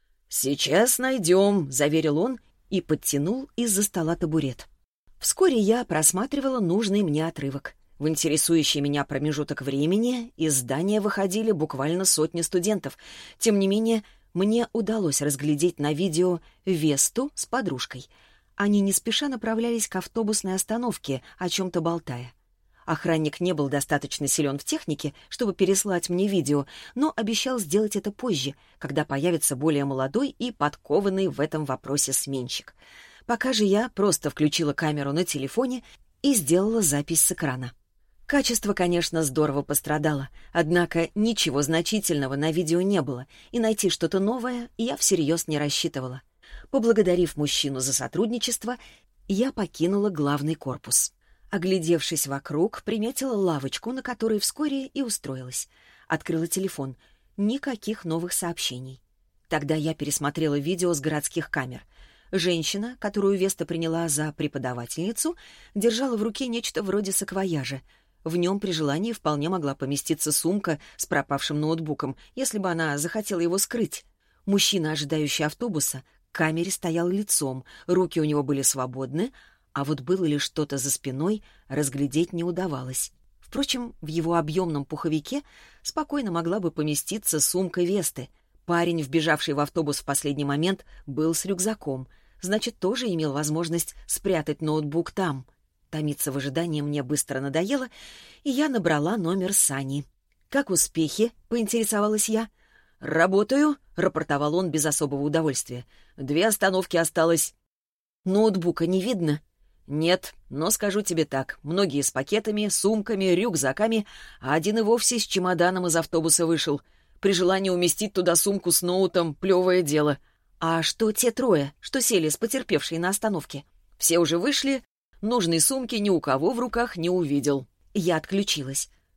«Сейчас найдем», — заверил он и подтянул из-за стола табурет. Вскоре я просматривала нужный мне отрывок. В интересующий меня промежуток времени из здания выходили буквально сотни студентов. Тем не менее, мне удалось разглядеть на видео Весту с подружкой. Они не спеша направлялись к автобусной остановке, о чем-то болтая. Охранник не был достаточно силен в технике, чтобы переслать мне видео, но обещал сделать это позже, когда появится более молодой и подкованный в этом вопросе сменщик. Пока же я просто включила камеру на телефоне и сделала запись с экрана. Качество, конечно, здорово пострадало, однако ничего значительного на видео не было, и найти что-то новое я всерьез не рассчитывала. Поблагодарив мужчину за сотрудничество, я покинула главный корпус. Оглядевшись вокруг, приметила лавочку, на которой вскоре и устроилась. Открыла телефон. Никаких новых сообщений. Тогда я пересмотрела видео с городских камер. Женщина, которую Веста приняла за преподавательницу, держала в руке нечто вроде саквояжа. В нем при желании вполне могла поместиться сумка с пропавшим ноутбуком, если бы она захотела его скрыть. Мужчина, ожидающий автобуса, к камере стоял лицом, руки у него были свободны, а вот было ли что-то за спиной, разглядеть не удавалось. Впрочем, в его объемном пуховике спокойно могла бы поместиться сумка Весты. Парень, вбежавший в автобус в последний момент, был с рюкзаком, значит, тоже имел возможность спрятать ноутбук там. Томиться в ожидании мне быстро надоело, и я набрала номер Сани. «Как успехи?» — поинтересовалась я. «Работаю», — рапортовал он без особого удовольствия. «Две остановки осталось». «Ноутбука не видно?» «Нет, но скажу тебе так, многие с пакетами, сумками, рюкзаками, а один и вовсе с чемоданом из автобуса вышел. При желании уместить туда сумку с ноутом — плевое дело». «А что те трое, что сели с потерпевшей на остановке?» «Все уже вышли, нужной сумки ни у кого в руках не увидел». Я отключилась.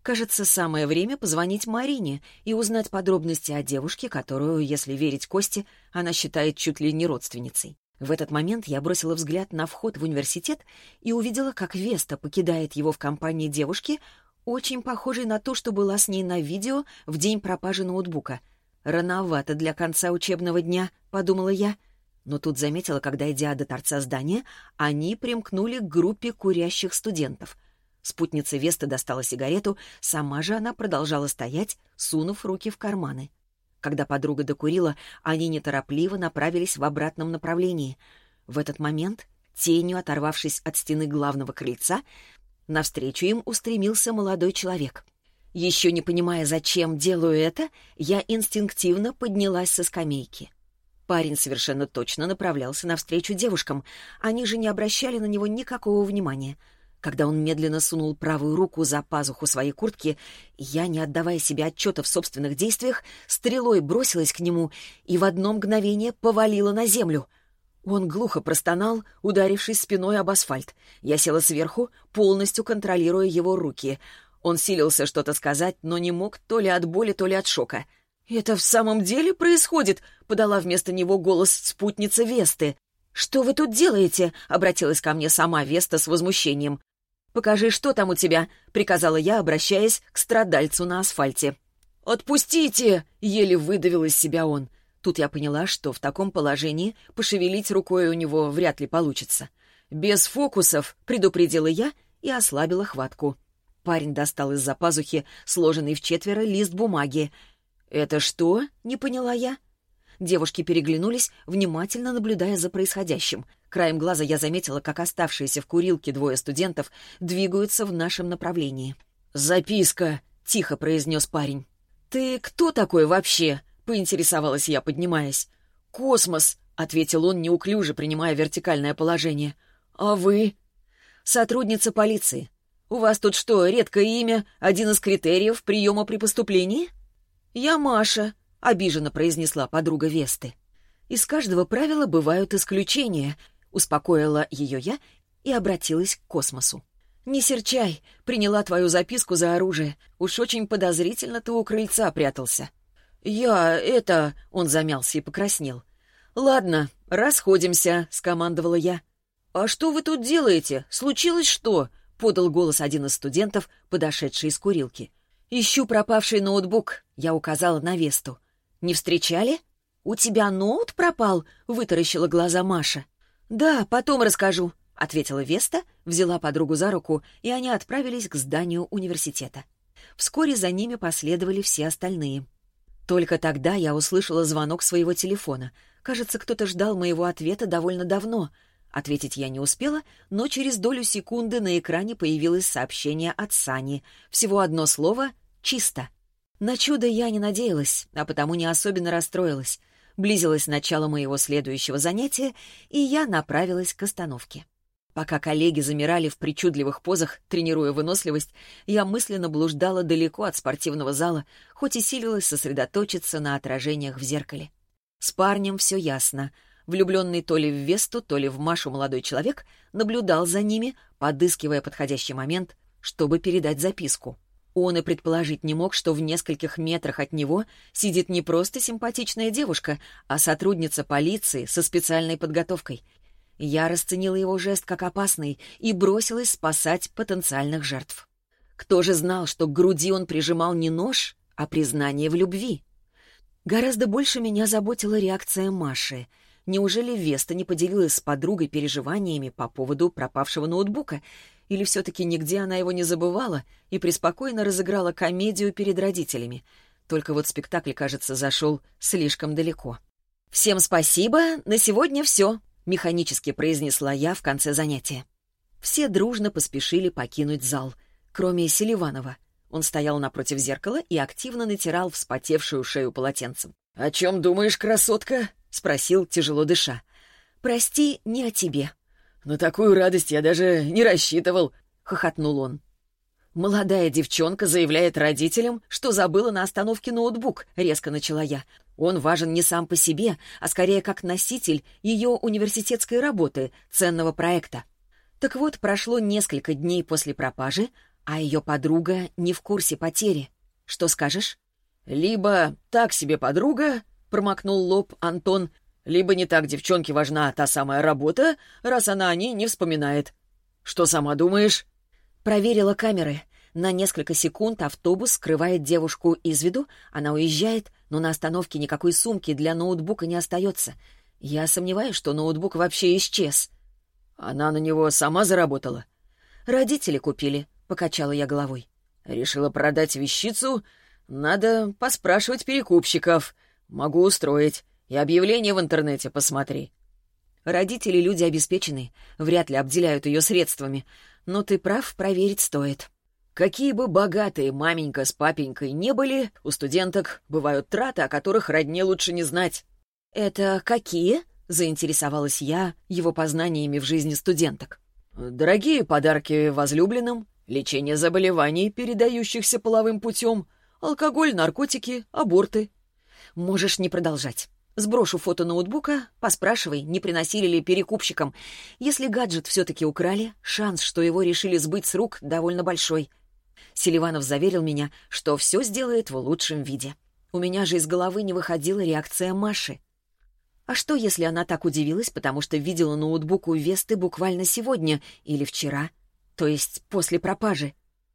Кажется, самое время позвонить Марине и узнать подробности о девушке, которую, если верить Косте, она считает чуть ли не родственницей. В этот момент я бросила взгляд на вход в университет и увидела, как Веста покидает его в компании девушки, очень похожей на ту, что была с ней на видео в день пропажи ноутбука. «Рановато для конца учебного дня», — подумала я. Но тут заметила, когда, идя до торца здания, они примкнули к группе курящих студентов. Спутница Весты достала сигарету, сама же она продолжала стоять, сунув руки в карманы. Когда подруга докурила, они неторопливо направились в обратном направлении. В этот момент, тенью оторвавшись от стены главного крыльца, навстречу им устремился молодой человек. Еще не понимая, зачем делаю это, я инстинктивно поднялась со скамейки. Парень совершенно точно направлялся навстречу девушкам. Они же не обращали на него никакого внимания. Когда он медленно сунул правую руку за пазуху своей куртки, я, не отдавая себе отчета в собственных действиях, стрелой бросилась к нему и в одно мгновение повалила на землю. Он глухо простонал, ударившись спиной об асфальт. Я села сверху, полностью контролируя его руки. Он силился что-то сказать, но не мог то ли от боли, то ли от шока. «Это в самом деле происходит?» — подала вместо него голос спутница Весты. «Что вы тут делаете?» — обратилась ко мне сама Веста с возмущением. «Покажи, что там у тебя», — приказала я, обращаясь к страдальцу на асфальте. «Отпустите!» — еле выдавил из себя он. Тут я поняла, что в таком положении пошевелить рукой у него вряд ли получится. «Без фокусов», — предупредила я и ослабила хватку. Парень достал из-за пазухи сложенный в четверо лист бумаги. «Это что?» — не поняла я. Девушки переглянулись, внимательно наблюдая за происходящим. Краем глаза я заметила, как оставшиеся в курилке двое студентов двигаются в нашем направлении. «Записка!» — тихо произнес парень. «Ты кто такой вообще?» — поинтересовалась я, поднимаясь. «Космос!» — ответил он, неуклюже принимая вертикальное положение. «А вы?» «Сотрудница полиции. У вас тут что, редкое имя, один из критериев приема при поступлении?» «Я Маша», — обиженно произнесла подруга Весты. «Из каждого правила бывают исключения», — успокоила ее я и обратилась к Космосу. «Не серчай, приняла твою записку за оружие. Уж очень подозрительно ты у крыльца прятался». «Я это...» — он замялся и покраснел. «Ладно, расходимся», — скомандовала я. «А что вы тут делаете? Случилось что?» — подал голос один из студентов, подошедший из курилки. «Ищу пропавший ноутбук», — я указала на Весту. «Не встречали?» «У тебя ноут пропал?» — вытаращила глаза Маша. «Да, потом расскажу», — ответила Веста, взяла подругу за руку, и они отправились к зданию университета. Вскоре за ними последовали все остальные. Только тогда я услышала звонок своего телефона. Кажется, кто-то ждал моего ответа довольно давно. Ответить я не успела, но через долю секунды на экране появилось сообщение от Сани. Всего одно слово — «чисто». На чудо я не надеялась, а потому не особенно расстроилась. Близилось начало моего следующего занятия, и я направилась к остановке. Пока коллеги замирали в причудливых позах, тренируя выносливость, я мысленно блуждала далеко от спортивного зала, хоть и силилась сосредоточиться на отражениях в зеркале. С парнем все ясно. Влюбленный то ли в Весту, то ли в Машу молодой человек наблюдал за ними, подыскивая подходящий момент, чтобы передать записку. Он и предположить не мог, что в нескольких метрах от него сидит не просто симпатичная девушка, а сотрудница полиции со специальной подготовкой. Я расценила его жест как опасный и бросилась спасать потенциальных жертв. Кто же знал, что к груди он прижимал не нож, а признание в любви? Гораздо больше меня заботила реакция Маши. Неужели Веста не поделилась с подругой переживаниями по поводу пропавшего ноутбука? Или все-таки нигде она его не забывала и преспокойно разыграла комедию перед родителями? Только вот спектакль, кажется, зашел слишком далеко. «Всем спасибо, на сегодня все», — механически произнесла я в конце занятия. Все дружно поспешили покинуть зал, кроме Селиванова. Он стоял напротив зеркала и активно натирал вспотевшую шею полотенцем. «О чем думаешь, красотка?» — спросил, тяжело дыша. «Прости, не о тебе». «На такую радость я даже не рассчитывал», — хохотнул он. «Молодая девчонка заявляет родителям, что забыла на остановке ноутбук», — резко начала я. «Он важен не сам по себе, а скорее как носитель ее университетской работы, ценного проекта». Так вот, прошло несколько дней после пропажи, А ее подруга не в курсе потери. Что скажешь? «Либо так себе подруга», — промокнул лоб Антон, «либо не так девчонке важна та самая работа, раз она о ней не вспоминает. Что сама думаешь?» Проверила камеры. На несколько секунд автобус скрывает девушку из виду, она уезжает, но на остановке никакой сумки для ноутбука не остается. Я сомневаюсь, что ноутбук вообще исчез. «Она на него сама заработала?» «Родители купили», — покачала я головой. «Решила продать вещицу? Надо поспрашивать перекупщиков. Могу устроить. И объявление в интернете посмотри». Родители люди обеспеченные, вряд ли обделяют ее средствами. Но ты прав, проверить стоит. Какие бы богатые маменька с папенькой не были, у студенток бывают траты, о которых родне лучше не знать. «Это какие?» — заинтересовалась я его познаниями в жизни студенток. «Дорогие подарки возлюбленным, лечение заболеваний, передающихся половым путем, алкоголь, наркотики, аборты». «Можешь не продолжать. Сброшу фото ноутбука, поспрашивай, не приносили ли перекупщикам. Если гаджет все-таки украли, шанс, что его решили сбыть с рук, довольно большой». Селиванов заверил меня, что все сделает в лучшем виде. У меня же из головы не выходила реакция Маши. А что, если она так удивилась, потому что видела ноутбук у Весты буквально сегодня или вчера, то есть после пропажи?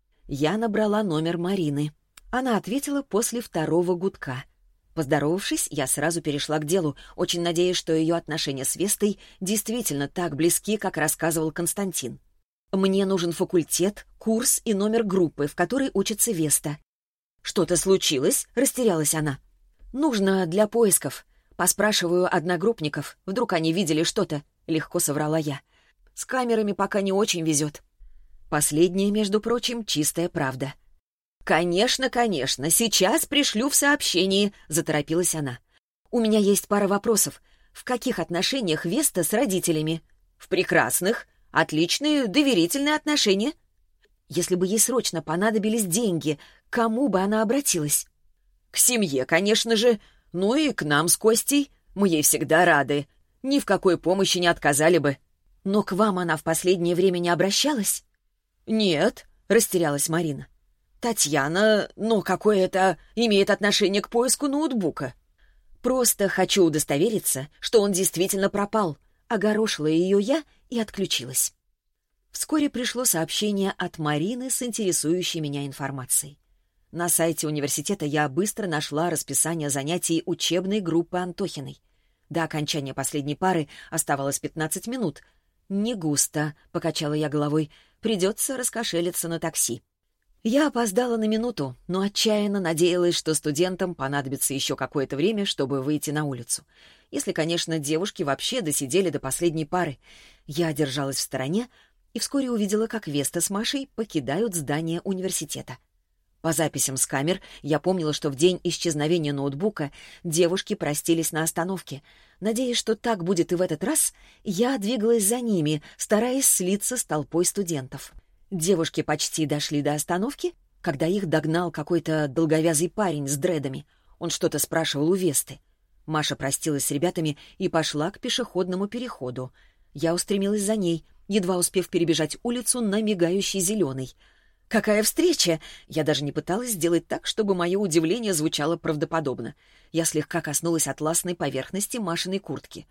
Я набрала номер Марины. Она ответила после второго гудка. Поздоровавшись, я сразу перешла к делу, очень надеясь, что ее отношения с Вестой действительно так близки, как рассказывал Константин. «Мне нужен факультет, курс и номер группы, в которой учится Веста». «Что-то случилось?» — растерялась она. «Нужно для поисков. Поспрашиваю одногруппников. Вдруг они видели что-то?» — легко соврала я. «С камерами пока не очень везет». Последнее, между прочим, чистая правда. «Конечно, конечно, сейчас пришлю в сообщении», — заторопилась она. «У меня есть пара вопросов. В каких отношениях Веста с родителями?» «В прекрасных. Отличные, доверительные отношения». «Если бы ей срочно понадобились деньги, к кому бы она обратилась?» «К семье, конечно же. Ну и к нам с Костей. Мы ей всегда рады. Ни в какой помощи не отказали бы». «Но к вам она в последнее время не обращалась?» «Нет», — растерялась Марина. «Татьяна, ну какое это имеет отношение к поиску ноутбука?» «Просто хочу удостовериться, что он действительно пропал», — огорошила ее я и отключилась. Вскоре пришло сообщение от Марины с интересующей меня информацией. На сайте университета я быстро нашла расписание занятий учебной группы Антохиной. До окончания последней пары оставалось пятнадцать минут. «Не густо», — покачала я головой, — «придется раскошелиться на такси». Я опоздала на минуту, но отчаянно надеялась, что студентам понадобится еще какое-то время, чтобы выйти на улицу. Если, конечно, девушки вообще досидели до последней пары. Я держалась в стороне и вскоре увидела, как Веста с Машей покидают здание университета. По записям с камер я помнила, что в день исчезновения ноутбука девушки простились на остановке. Надеясь, что так будет и в этот раз, я двигалась за ними, стараясь слиться с толпой студентов. Девушки почти дошли до остановки, когда их догнал какой-то долговязый парень с дредами. Он что-то спрашивал у Весты. Маша простилась с ребятами и пошла к пешеходному переходу. Я устремилась за ней, едва успев перебежать улицу на мигающий зеленый. «Какая встреча!» Я даже не пыталась сделать так, чтобы мое удивление звучало правдоподобно. Я слегка коснулась атласной поверхности Машиной куртки.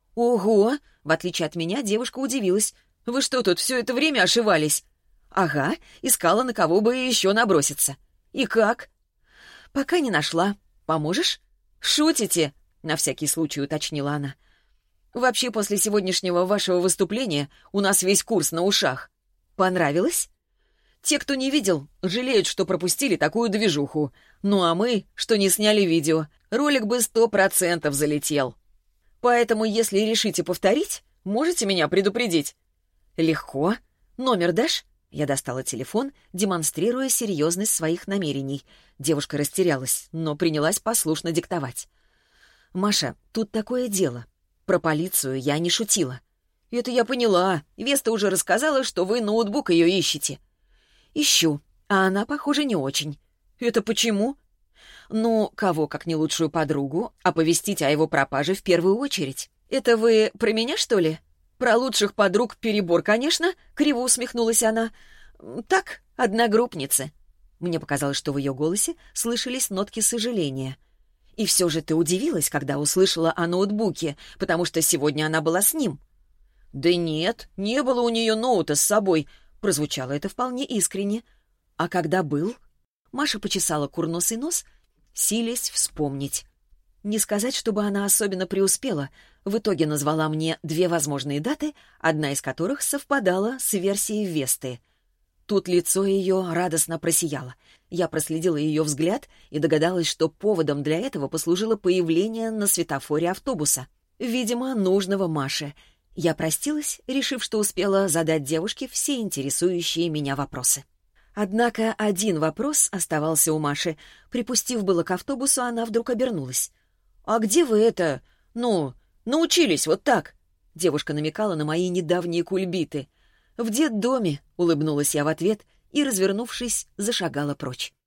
«Ого!» В отличие от меня, девушка удивилась. «Вы что, тут все это время ошивались?» «Ага, искала, на кого бы еще наброситься». «И как?» «Пока не нашла. Поможешь?» «Шутите?» — на всякий случай уточнила она. «Вообще, после сегодняшнего вашего выступления у нас весь курс на ушах. Понравилось?» «Те, кто не видел, жалеют, что пропустили такую движуху. Ну а мы, что не сняли видео, ролик бы сто процентов залетел. Поэтому, если решите повторить, можете меня предупредить». «Легко. Номер дашь?» Я достала телефон, демонстрируя серьезность своих намерений. Девушка растерялась, но принялась послушно диктовать. «Маша, тут такое дело. Про полицию я не шутила». «Это я поняла. Веста уже рассказала, что вы ноутбук ее ищете». «Ищу, а она, похоже, не очень». «Это почему?» «Ну, кого, как не лучшую подругу, оповестить о его пропаже в первую очередь. Это вы про меня, что ли?» «Про лучших подруг перебор, конечно», — криво усмехнулась она. «Так, «Одногруппницы». Мне показалось, что в ее голосе слышались нотки сожаления. «И все же ты удивилась, когда услышала о ноутбуке, потому что сегодня она была с ним». «Да нет, не было у нее ноута с собой», — прозвучало это вполне искренне. «А когда был?» Маша почесала курносый нос, силясь вспомнить. Не сказать, чтобы она особенно преуспела. В итоге назвала мне две возможные даты, одна из которых совпадала с версией Весты. Тут лицо ее радостно просияло. Я проследила ее взгляд и догадалась, что поводом для этого послужило появление на светофоре автобуса. Видимо, нужного Маше. Я простилась, решив, что успела задать девушке все интересующие меня вопросы. Однако один вопрос оставался у Маши. Припустив было к автобусу, она вдруг обернулась. «А где вы это... ну, научились вот так?» Девушка намекала на мои недавние кульбиты. «В детдоме», — улыбнулась я в ответ и, развернувшись, зашагала прочь.